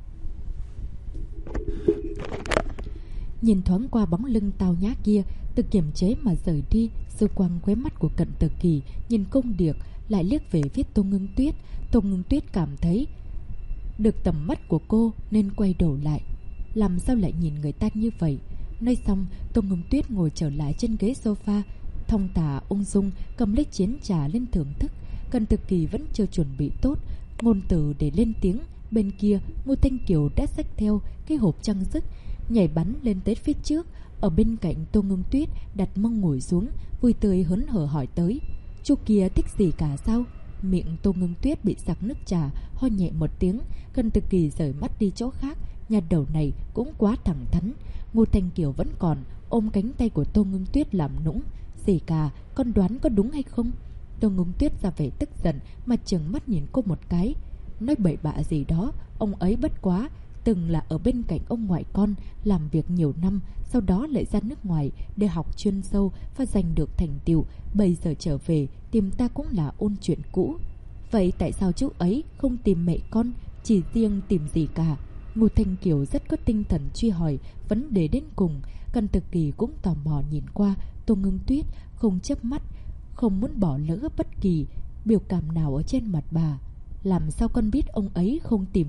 [SPEAKER 2] Nhìn thoáng qua bóng lưng tao nhã kia, tự kiềm chế mà rời đi. Dư quang khóe mắt của Cận Tử Kỳ nhìn Công Điệp, lại liếc về phía Tô Ngưng Tuyết. Tô Ngưng Tuyết cảm thấy được tầm mắt của cô nên quay đầu lại. Làm sao lại nhìn người ta như vậy? Nói xong, Tô Ngưng Tuyết ngồi trở lại trên ghế sofa, thong thả ung dung cầm lấy chén trà lên thưởng thức. Cận Tử Kỳ vẫn chưa chuẩn bị tốt ngôn từ để lên tiếng. Bên kia, Ngô Thanh Kiều đã xách theo cái hộp trang sức, nhảy bắn lên tới phía trước. Ở bên cạnh Tô Ngưng Tuyết đặt mông ngồi xuống, vui tươi hớn hở hỏi tới: "Chú kia thích gì cả sao?" Miệng Tô Ngưng Tuyết bị sặc nước trà, ho nhẹ một tiếng. Cận Tử Kỳ rời mắt đi chỗ khác. Nhà đầu này cũng quá thẳng thắn. Ngô Thanh Kiều vẫn còn ôm cánh tay của Tô Ngưng Tuyết làm nũng: "Gì cả, con đoán có đúng hay không?" Tô Ngưng Tuyết ra vẻ tức giận mà trừng mắt nhìn cô một cái. Nói bậy bạ gì đó, ông ấy bất quá từng là ở bên cạnh ông ngoại con, làm việc nhiều năm, sau đó lại ra nước ngoài để học chuyên sâu và giành được thành tựu. Bây giờ trở về tìm ta cũng là ôn chuyện cũ. Vậy tại sao chú ấy không tìm mẹ con, chỉ riêng tìm gì cả? Ngô Thanh Kiều rất có tinh thần truy hỏi vấn đề đến cùng. Cận Tử Kỳ cũng tò mò nhìn qua. Tô Ngưng Tuyết không chớp mắt, không muốn bỏ lỡ bất kỳ biểu cảm nào ở trên mặt bà. Làm sao con biết ông ấy không tìm?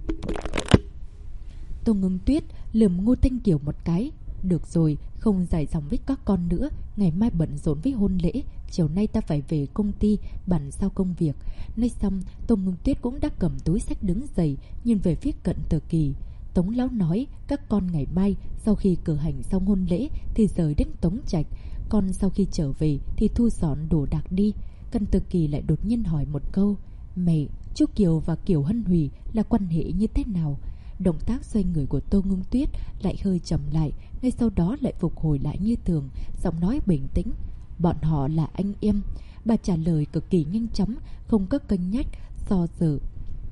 [SPEAKER 2] Tô Ngưng Tuyết lườm Ngô Thanh Kiều một cái. Được rồi, không dài dòng với các con nữa. Ngày mai bận rộn với hôn lễ, chiều nay ta phải về công ty bàn giao công việc. Nói xong, Tô Ngưng Tuyết cũng đã cầm túi xách đứng dậy, nhìn về phía Cận Tử Kỳ. Tống lão nói các con ngày mai sau khi cử hành xong hôn lễ thì rời đến Tống Trạch. Con sau khi trở về thì thu dọn đồ đạc đi. Cận Tử Kỳ lại đột nhiên hỏi một câu: "Mẹ, chú Kiều và Kiều Hân Hủy là quan hệ như thế nào?" Động tác xoay người của Tô Ngưng Tuyết lại hơi chậm lại, ngay sau đó lại phục hồi lại như thường, giọng nói bình tĩnh: "Bọn họ là anh em." Bà trả lời cực kỳ nhanh chóng, không có cân nhắc, do dự.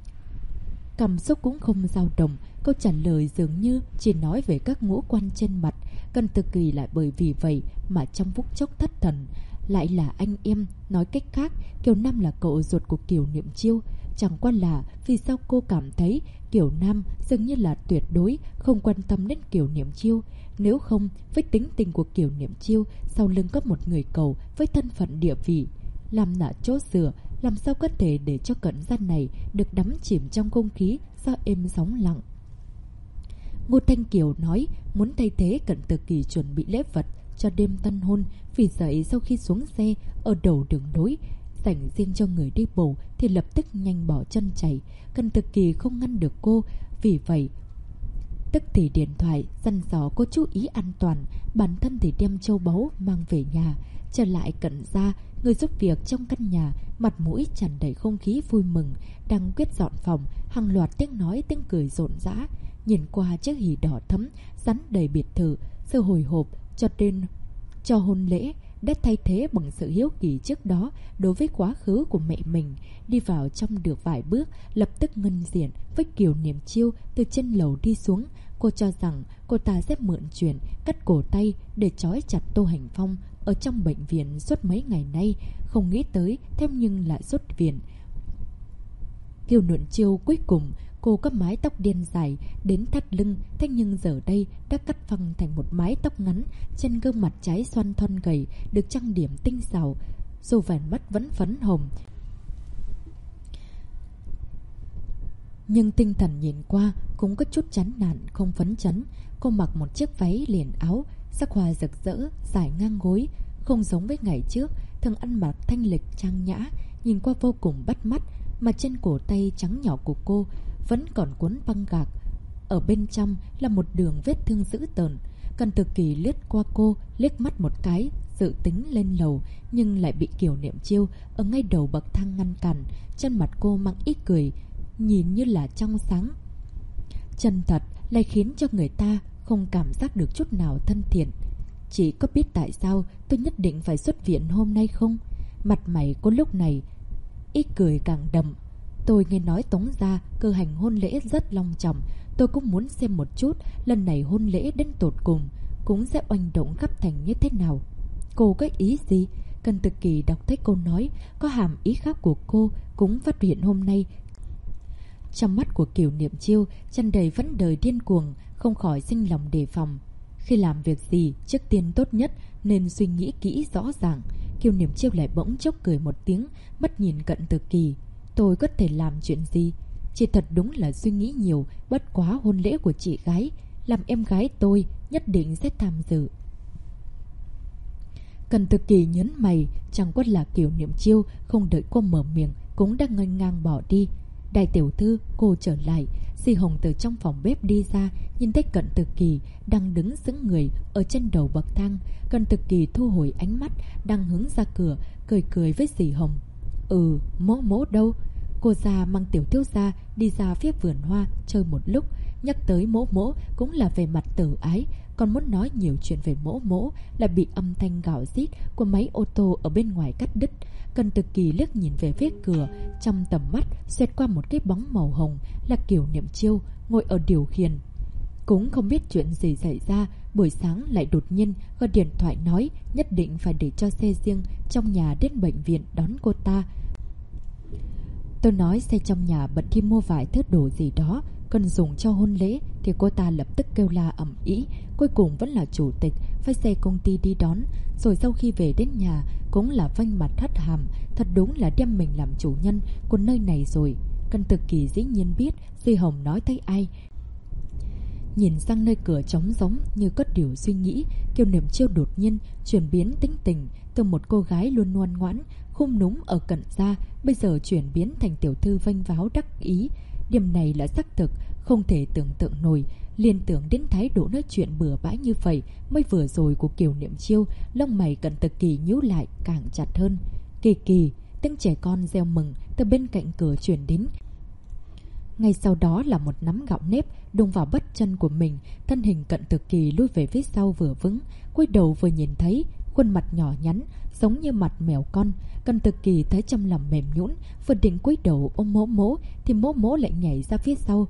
[SPEAKER 2] Cảm xúc cũng không dao động. Câu trả lời dường như chỉ nói về các ngũ quan trên mặt. Cận Tử Kỳ lại bởi vì vậy mà trong phút chốc thất thần. Lại là anh em, nói cách khác, Kiều Nam là cậu ruột của Kiều Niệm Chiêu. Chẳng qua là vì sao cô cảm thấy Kiều Nam dường như là tuyệt đối không quan tâm đến Kiều Niệm Chiêu. Nếu không, với tính tình của Kiều Niệm Chiêu, sau lưng có một người cầu với thân phận địa vị làm nạ chỗ dựa, làm sao có thể để cho cận gian này được đắm chìm trong không khí do êm sóng lặng. Ngô Thanh Kiều nói muốn thay thế Cận Tử Kỳ chuẩn bị lễ vật cho đêm tân hôn. Vì vậy sau khi xuống xe ở đầu đường nối dành riêng cho người đi bộ thì lập tức nhanh bỏ chân chạy. Cận Tử Kỳ không ngăn được cô, vì vậy tức thì điện thoại dặn dò cô chú ý an toàn, bản thân thì đem châu báu mang về nhà. Trở lại Cận gia, người giúp việc trong căn nhà mặt mũi tràn đầy không khí vui mừng, đang quyết dọn phòng, hàng loạt tiếng nói tiếng cười rộn rã. Nhìn qua chiếc hỉ đỏ thẫm rắn đầy biệt thự, sự hồi hộp cho hôn lễ đã thay thế bằng sự hiếu kỳ trước đó đối với quá khứ của mẹ mình. Đi vào trong được vài bước, lập tức ngân diện với Kiều Niệm Chiêu từ trên lầu đi xuống. Cô cho rằng cô ta sẽ mượn chuyện cắt cổ tay để trói chặt Tô Hành Phong ở trong bệnh viện suốt mấy ngày nay, không nghĩ tới thế nhưng lại xuất viện. Kiều Niệm Chiêu cuối cùng cô có mái tóc đen dài đến thắt lưng, thế nhưng giờ đây đã cắt phăng thành một mái tóc ngắn. Trên gương mặt trái xoăn thon gầy được trang điểm tinh xảo, dù vành mắt vẫn phấn hồng, nhưng tinh thần nhìn qua cũng có chút chán nản, không phấn chấn. Cô mặc một chiếc váy liền áo sắc hoa rực rỡ, dài ngang gối, không giống với ngày trước thường ăn mặc thanh lịch trang nhã, nhìn qua vô cùng bắt mắt. Mà trên cổ tay trắng nhỏ của cô vẫn còn cuốn băng gạc, ở bên trong là một đường vết thương dữ tợn. Cận Tử Kỳ lướt qua cô, liếc mắt một cái, dự tính lên lầu, nhưng lại bị Kiều Niệm Chiêu ở ngay đầu bậc thang ngăn cản. Trên mặt cô mang ít cười, nhìn như là trong sáng, chân thật, lại khiến cho người ta không cảm giác được chút nào thân thiện. Chị có biết tại sao tôi nhất định phải xuất viện hôm nay không? Mặt mày cô lúc này ít cười càng đậm. Tôi nghe nói Tống gia cử hành hôn lễ rất long trọng. Tôi cũng muốn xem một chút lần này hôn lễ đến tột cùng cũng sẽ oanh động khắp thành như thế nào. Cô có ý gì? Cần Tự Kỳ đọc thấy câu nói có hàm ý khác của cô cũng phát hiện hôm nay. Trong mắt của Kiều Niệm Chiêu tràn đầy vấn đời điên cuồng, không khỏi sinh lòng đề phòng. Khi làm việc gì, trước tiên tốt nhất nên suy nghĩ kỹ rõ ràng. Kiều Niệm Chiêu lại bỗng chốc cười một tiếng, mắt nhìn Cận Tự Kỳ. Tôi có thể làm chuyện gì? Chị thật đúng là suy nghĩ nhiều, bất quá hôn lễ của chị gái, làm em gái tôi nhất định sẽ tham dự. Cận Tự Kỳ nhấn mày, chẳng qua là Kiều Niệm Chiêu không đợi cô mở miệng cũng đã nghênh ngang bỏ đi. Đại tiểu thư, cô trở lại. Di Hồng từ trong phòng bếp đi ra, nhìn thấy Cận Tự Kỳ đang đứng sững người ở trên đầu bậc thang. Cận Tự Kỳ thu hồi ánh mắt, đang hướng ra cửa, cười cười với Di Hồng. Mỗ mỗ đâu? Cô già mang tiểu thiếu gia đi ra phía vườn hoa chơi một lúc. Nhắc tới mỗ mỗ cũng là về mặt tử ái, còn muốn nói nhiều chuyện về mỗ mỗ là bị âm thanh gào rít của máy ô tô ở bên ngoài cắt đứt. Cận Tự Kỳ liếc nhìn về phía cửa, trong tầm mắt xẹt qua một cái bóng màu hồng là Kiều Niệm Chiêu ngồi ở điều khiển. Cũng không biết chuyện gì xảy ra, buổi sáng lại đột nhiên gọi điện thoại nói nhất định phải để cho xe riêng trong nhà đến bệnh viện đón cô ta. Tôi nói xe trong nhà bận đi mua vài thứ đồ gì đó cần dùng cho hôn lễ, thì cô ta lập tức kêu la ầm ĩ. Cuối cùng vẫn là chủ tịch phải xe công ty đi đón, rồi sau khi về đến nhà cũng là vênh mặt hất hàm. Thật đúng là đem mình làm chủ nhân của nơi này rồi. Cận Tự Kỳ dĩ nhiên biết Di Hồng nói tới ai. Nhìn sang nơi cửa trống rỗng như có điều suy nghĩ, Kiều Niệm Chiêu đột nhiên chuyển biến tính tình, từ một cô gái luôn ngoan ngoãn khum núm ở Cận gia, bây giờ chuyển biến thành tiểu thư vênh váo đắc ý. Điểm này là xác thực không thể tưởng tượng nổi. Liên tưởng đến thái độ nói chuyện bừa bãi như vậy mới vừa rồi của Kiều Niệm Chiêu, lông mày Cận Tự Kỳ nhíu lại càng chặt hơn. Kỳ kỳ, tiếng trẻ con reo mừng từ bên cạnh cửa truyền đến. Ngay sau đó là một nắm gạo nếp đụng vào bắp chân của mình. Thân hình Cận Tự Kỳ lùi về phía sau vừa vững, cúi đầu vừa nhìn thấy khuôn mặt nhỏ nhắn giống như mặt mèo con. Cận Tự Kỳ thấy trong lòng mềm nhũn, vừa định cúi đầu ôm mỗ mỗ thì mỗ mỗ lại nhảy ra phía sau,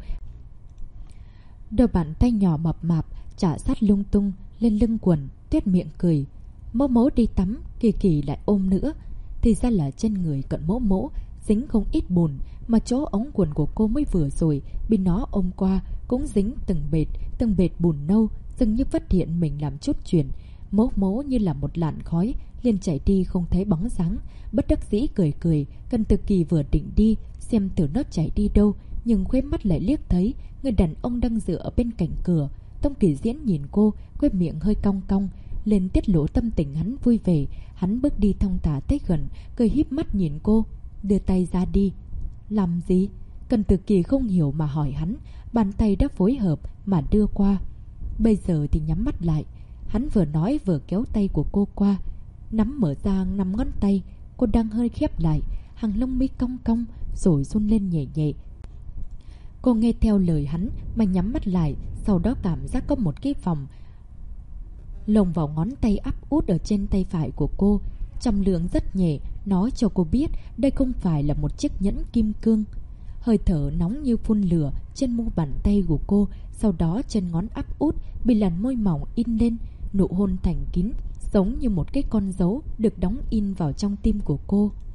[SPEAKER 2] đôi bàn tay nhỏ mập mạp chả sát lung tung lên lưng quần, tuét miệng cười. Mỗ mỗ đi tắm, Kỳ Kỳ lại ôm nữa. Thì ra là trên người Cận mỗ mỗ dính không ít bùn, mà chỗ ống quần của cô mới vừa rồi bị nó ôm qua cũng dính từng bệt bùn nâu. Dường như phát hiện mình làm chút chuyện, mỗ mỗ như là một làn khói liền chạy đi không thấy bóng dáng. Bất đắc dĩ cười cười, Cận Tự Kỳ vừa định đi xem thử nó chạy đi đâu, nhưng khóe mắt lại liếc thấy người đàn ông đang dựa ở bên cạnh cửa. Tông Kỳ Diễn nhìn cô, quay miệng hơi cong cong lên tiết lộ tâm tình hắn vui vẻ. Hắn bước đi thong thả tới gần, cười híp mắt nhìn cô, đưa tay ra đi. Làm gì? Cận Tự Kỳ không hiểu mà hỏi hắn. Bàn tay đã phối hợp mà đưa qua. Bây giờ thì nhắm mắt lại. Hắn vừa nói vừa kéo tay của cô qua, nắm mở ra 5 ngón tay. Cô đang hơi khép lại, hàng lông mi cong cong rồi run lên nhẹ nhẹ. Cô nghe theo lời hắn mà nhắm mắt lại. Sau đó cảm giác có một cái vòng lồng vào ngón tay áp út ở trên tay phải của cô. Trọng lượng rất nhẹ, nói cho cô biết đây không phải là một chiếc nhẫn kim cương. Hơi thở nóng như phun lửa trên mu bàn tay của cô. Sau đó trên ngón áp út bị làn môi mỏng in lên, nụ hôn thành kín, giống như một cái con dấu được đóng in vào trong tim của cô.